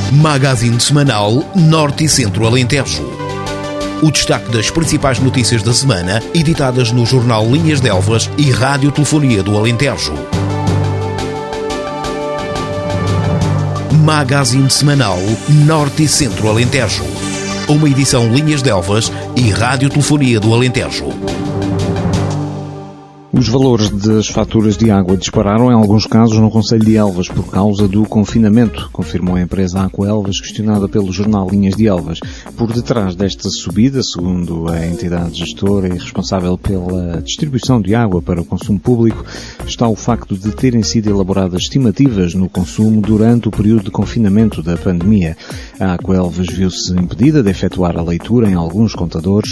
Magazine semanal Norte e Centro Alentejo. O destaque das principais notícias da semana, editadas no jornal Linhas de Elvas e Rádio Telefonia do Alentejo. Magazine semanal Norte e Centro Alentejo. Uma edição Linhas de Elvas e Rádio Telefonia do Alentejo. Os valores das faturas de água dispararam em alguns casos no concelho de Elvas por causa do confinamento, confirmou a empresa Aquaelvas, questionada pelo jornal Linhas de Elvas. Por detrás desta subida, segundo a entidade gestora e responsável pela distribuição de água para o consumo público, está o facto de terem sido elaboradas estimativas no consumo durante o período de confinamento da pandemia. A Aquaelvas viu-se impedida de efetuar a leitura em alguns contadores.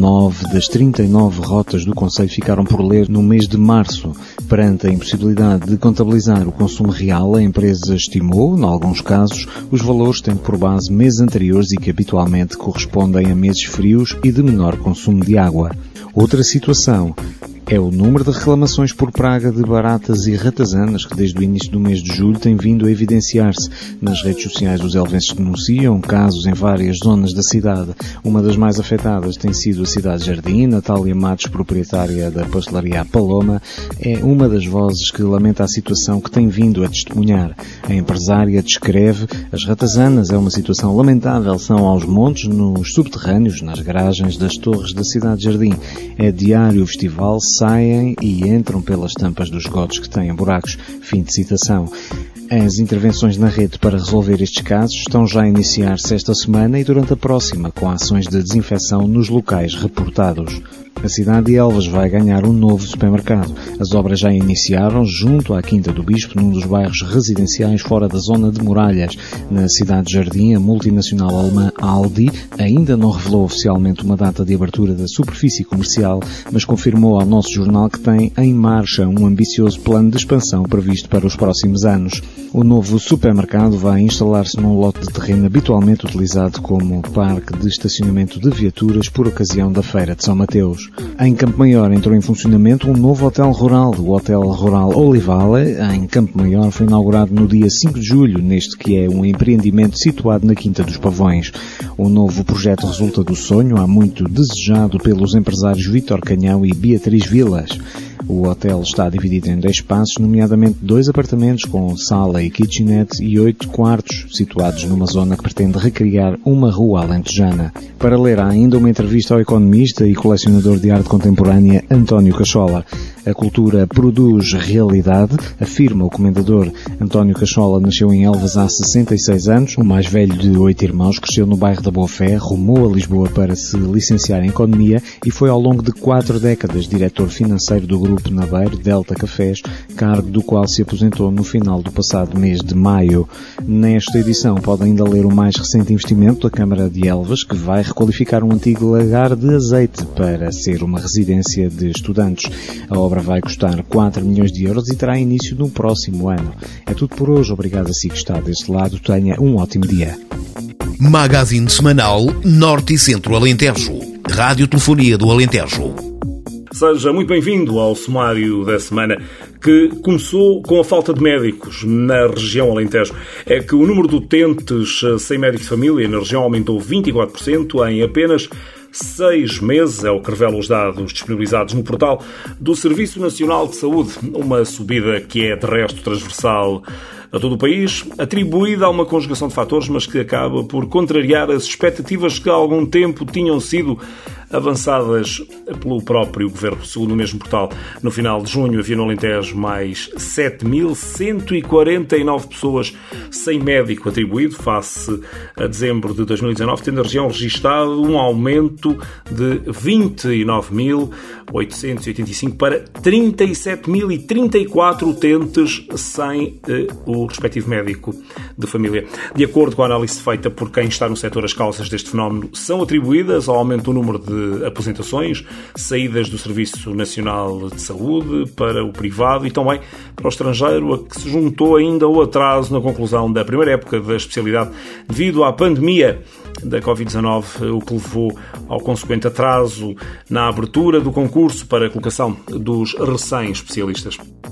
9 das 39 rotas do concelho ficaram por ler no mês de março. Perante a impossibilidade de contabilizar o consumo real, a empresa estimou, em alguns casos, os valores tendo por base meses anteriores e que habitualmente correspondem a meses frios e de menor consumo de água. Outra situação é o número de reclamações por praga de baratas e ratazanas que desde o início do mês de julho tem vindo a evidenciar-se. Nas redes sociais os elvenses denunciam casos em várias zonas da cidade. Uma das mais afetadas tem sido a cidade Jardim. Natália Matos, proprietária da pastelaria Paloma, é uma das vozes que lamenta a situação que tem vindo a testemunhar. A empresária descreve: as ratazanas é uma situação lamentável, são aos montes, nos subterrâneos, nas garagens das torres da cidade Jardim. É diário o festival, saem e entram pelas tampas dos esgotos que têm buracos. Fim de citação. As intervenções na rede para resolver estes casos estão já a iniciar-se esta semana e durante a próxima, com ações de desinfecção nos locais reportados. A cidade de Elvas vai ganhar um novo supermercado. As obras já iniciaram junto à Quinta do Bispo, num dos bairros residenciais fora da zona de muralhas. Na cidade de Jardim, a multinacional alemã Aldi ainda não revelou oficialmente uma data de abertura da superfície comercial, mas confirmou ao nosso jornal que tem em marcha um ambicioso plano de expansão previsto para os próximos anos. O novo supermercado vai instalar-se num lote de terreno habitualmente utilizado como parque de estacionamento de viaturas por ocasião da Feira de São Mateus. Em Campo Maior entrou em funcionamento um novo hotel rural, o Hotel Rural Olivale, em Campo Maior, foi inaugurado no dia 5 de julho, neste que é um empreendimento situado na Quinta dos Pavões. O novo projeto resulta do sonho, há muito desejado pelos empresários Vítor Canhão e Beatriz Vilas. O hotel está dividido em 10 espaços, nomeadamente 2 apartamentos com sala e kitchenette e 8 quartos, situados numa zona que pretende recriar uma rua alentejana. Para ler, há ainda uma entrevista ao economista e colecionador de arte contemporânea António Cachola. A cultura produz realidade, afirma o comendador. António Cachola nasceu em Elvas há 66 anos, o mais velho de 8 irmãos, cresceu no bairro da Boa Fé, rumou a Lisboa para se licenciar em Economia e foi ao longo de 4 décadas diretor financeiro do Grupo Naveiro Delta Cafés, cargo do qual se aposentou no final do passado mês de maio. Nesta edição pode ainda ler o mais recente investimento da Câmara de Elvas, que vai requalificar um antigo lagar de azeite para ser uma residência de estudantes. A obra vai custar 4 milhões de euros e terá início no próximo ano. É tudo por hoje. Obrigado a si que está deste lado. Tenha um ótimo dia. Magazine semanal Norte e Centro Alentejo. Rádio Telefonia do Alentejo. Seja muito bem-vindo ao sumário da semana, que começou com a falta de médicos na região Alentejo. É que o número de utentes sem médico de família na região aumentou 24% em apenas 6 meses, é o que revelam os dados disponibilizados no portal do Serviço Nacional de Saúde. Uma subida que é, de resto, transversal a todo o país, atribuída a uma conjugação de fatores, mas que acaba por contrariar as expectativas que há algum tempo tinham sido avançadas pelo próprio Governo. Segundo o mesmo portal, no final de junho havia no Alentejo mais 7.149 pessoas sem médico atribuído, face a dezembro de 2019, tendo a região registado um aumento de 29.885 para 37.034 utentes sem o respectivo médico de família. De acordo com a análise feita por quem está no setor, as causas deste fenómeno são atribuídas ao aumento do número de aposentações, saídas do Serviço Nacional de Saúde para o privado e também para o estrangeiro, a que se juntou ainda o atraso na conclusão da primeira época da especialidade devido à pandemia da Covid-19, o que levou ao consequente atraso na abertura do concurso para a colocação dos recém-especialistas.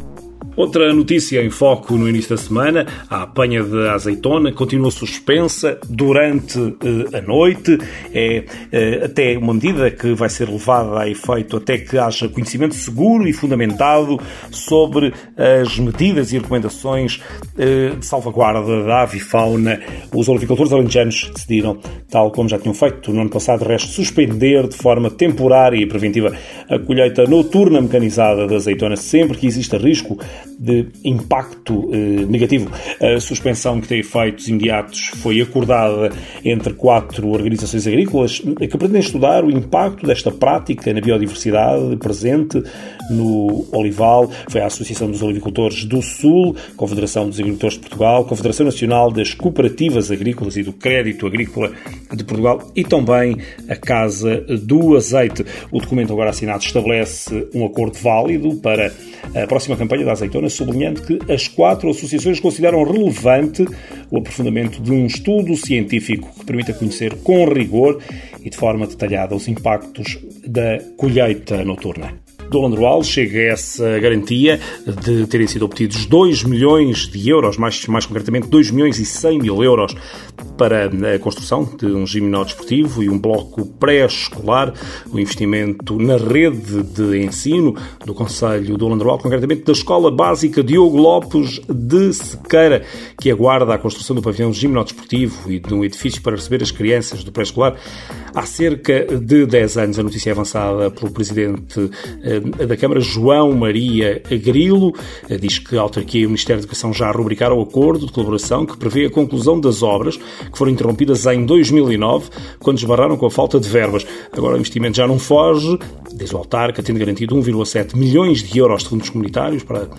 Outra notícia em foco no início da semana, a apanha de azeitona continua suspensa durante a noite. É até uma medida que vai ser levada a efeito até que haja conhecimento seguro e fundamentado sobre as medidas e recomendações de salvaguarda da avifauna. Os olivicultores alentejanos decidiram, tal como já tinham feito no ano passado, de resto, suspender de forma temporária e preventiva a colheita noturna mecanizada da azeitona, sempre que exista risco de impacto negativo. A suspensão, que tem efeitos imediatos, foi acordada entre 4 organizações agrícolas que pretendem estudar o impacto desta prática na biodiversidade presente no olival. Foi a Associação dos Olivicultores do Sul, Confederação dos Agricultores de Portugal, Confederação Nacional das Cooperativas Agrícolas e do Crédito Agrícola de Portugal e também a Casa do Azeite. O documento agora assinado estabelece um acordo válido para a próxima campanha da azeitona, sublinhando que as 4 associações consideram relevante o aprofundamento de um estudo científico que permita conhecer com rigor e de forma detalhada os impactos da colheita noturna. Do Landroal chega a essa garantia de terem sido obtidos 2 milhões de euros, mais concretamente 2 milhões e 100 mil euros, para a construção de um ginásio desportivo e um bloco pré-escolar, o investimento na rede de ensino do Concelho do Landroal, concretamente da Escola Básica Diogo Lopes de Sequeira, que aguarda a construção do pavilhão ginásio desportivo e de um edifício para receber as crianças do pré-escolar. Há cerca de 10 anos, a notícia é avançada pelo Presidente da Câmara, João Maria Grilo, diz que a autarquia e o Ministério da Educação já rubricaram o acordo de colaboração que prevê a conclusão das obras, que foram interrompidas em 2009, quando esbarraram com a falta de verbas. Agora o investimento já não foge, diz o autarca, tendo garantido 1,7 milhões de euros de fundos comunitários para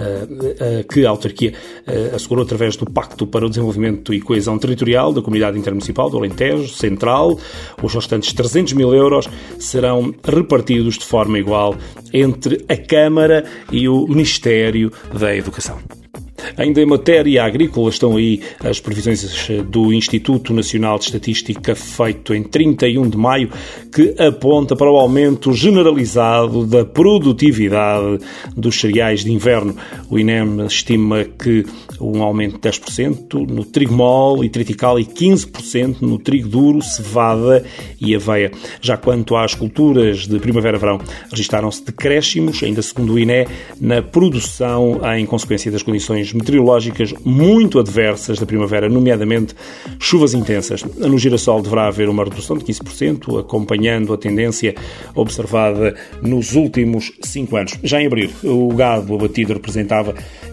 que a autarquia assegurou através do Pacto para o Desenvolvimento e Coesão Territorial da Comunidade Intermunicipal do Alentejo Central. Os restantes 300 mil euros serão repartidos de forma igual entre a Câmara e o Ministério da Educação. Ainda em matéria agrícola, estão aí as previsões do Instituto Nacional de Estatística, feito em 31 de maio, que aponta para o aumento generalizado da produtividade dos cereais de inverno. O INEM estima que um aumento de 10% no trigo mole e triticale e 15% no trigo duro, cevada e aveia. Já quanto às culturas de primavera-verão, registaram-se decréscimos, ainda segundo o INE, na produção em consequência das condições meteorológicas muito adversas da primavera, nomeadamente chuvas intensas. No girassol deverá haver uma redução de 15%, acompanhando a tendência observada nos últimos 5 anos. Já em abril, o gado abatido representava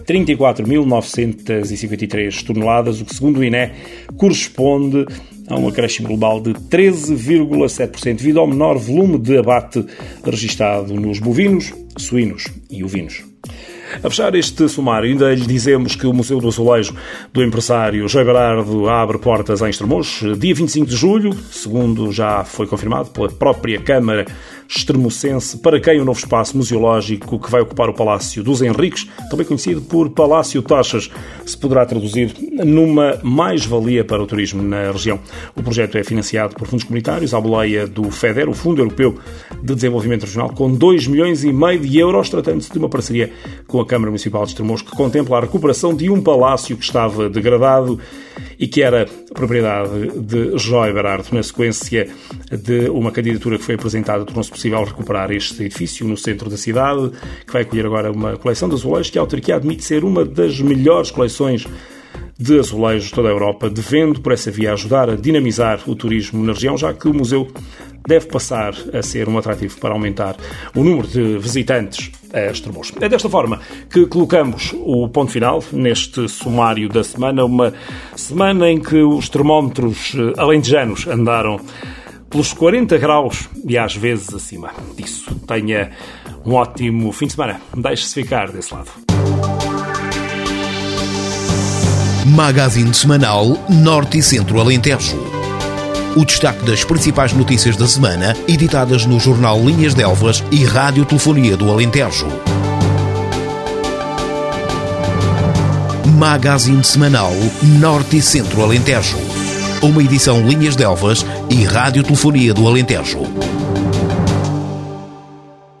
34.953 toneladas, o que, segundo o INE, corresponde a um acréscimo global de 13,7% devido ao menor volume de abate registado nos bovinos, suínos e ovinos. A fechar este sumário, ainda lhe dizemos que o Museu do Azulejo do empresário João Berardo abre portas em Estremoz, dia 25 de julho, segundo já foi confirmado pela própria Câmara extremocense, para quem o novo espaço museológico que vai ocupar o Palácio dos Henriques, também conhecido por Palácio Tochas, se poderá traduzir numa mais-valia para o turismo na região. O projeto é financiado por fundos comunitários à boleia do FEDER, o Fundo Europeu de Desenvolvimento Regional, com 2,5 milhões de euros, tratando-se de uma parceria com a Câmara Municipal de Estremoz, que contempla a recuperação de um palácio que estava degradado e que era propriedade de João Berardo. Na sequência de uma candidatura que foi apresentada, tornou-se possível recuperar este edifício no centro da cidade, que vai acolher agora uma coleção de azulejos que a autarquia admite ser uma das melhores coleções de azulejos de toda a Europa, devendo por essa via ajudar a dinamizar o turismo na região, já que o museu deve passar a ser um atrativo para aumentar o número de visitantes a Estremoz. É desta forma que colocamos o ponto final neste sumário da semana, uma semana em que os termómetros alentejanos andaram pelos 40 graus e às vezes acima disso. Tenha um ótimo fim de semana. Deixe-se ficar desse lado. Magazine semanal Norte e Centro Alentejo. O destaque das principais notícias da semana, editadas no jornal Linhas de Elvas e Rádio Telefonia do Alentejo. Magazine semanal Norte e Centro Alentejo. Uma edição Linhas de Elvas e Rádio Telefonia do Alentejo.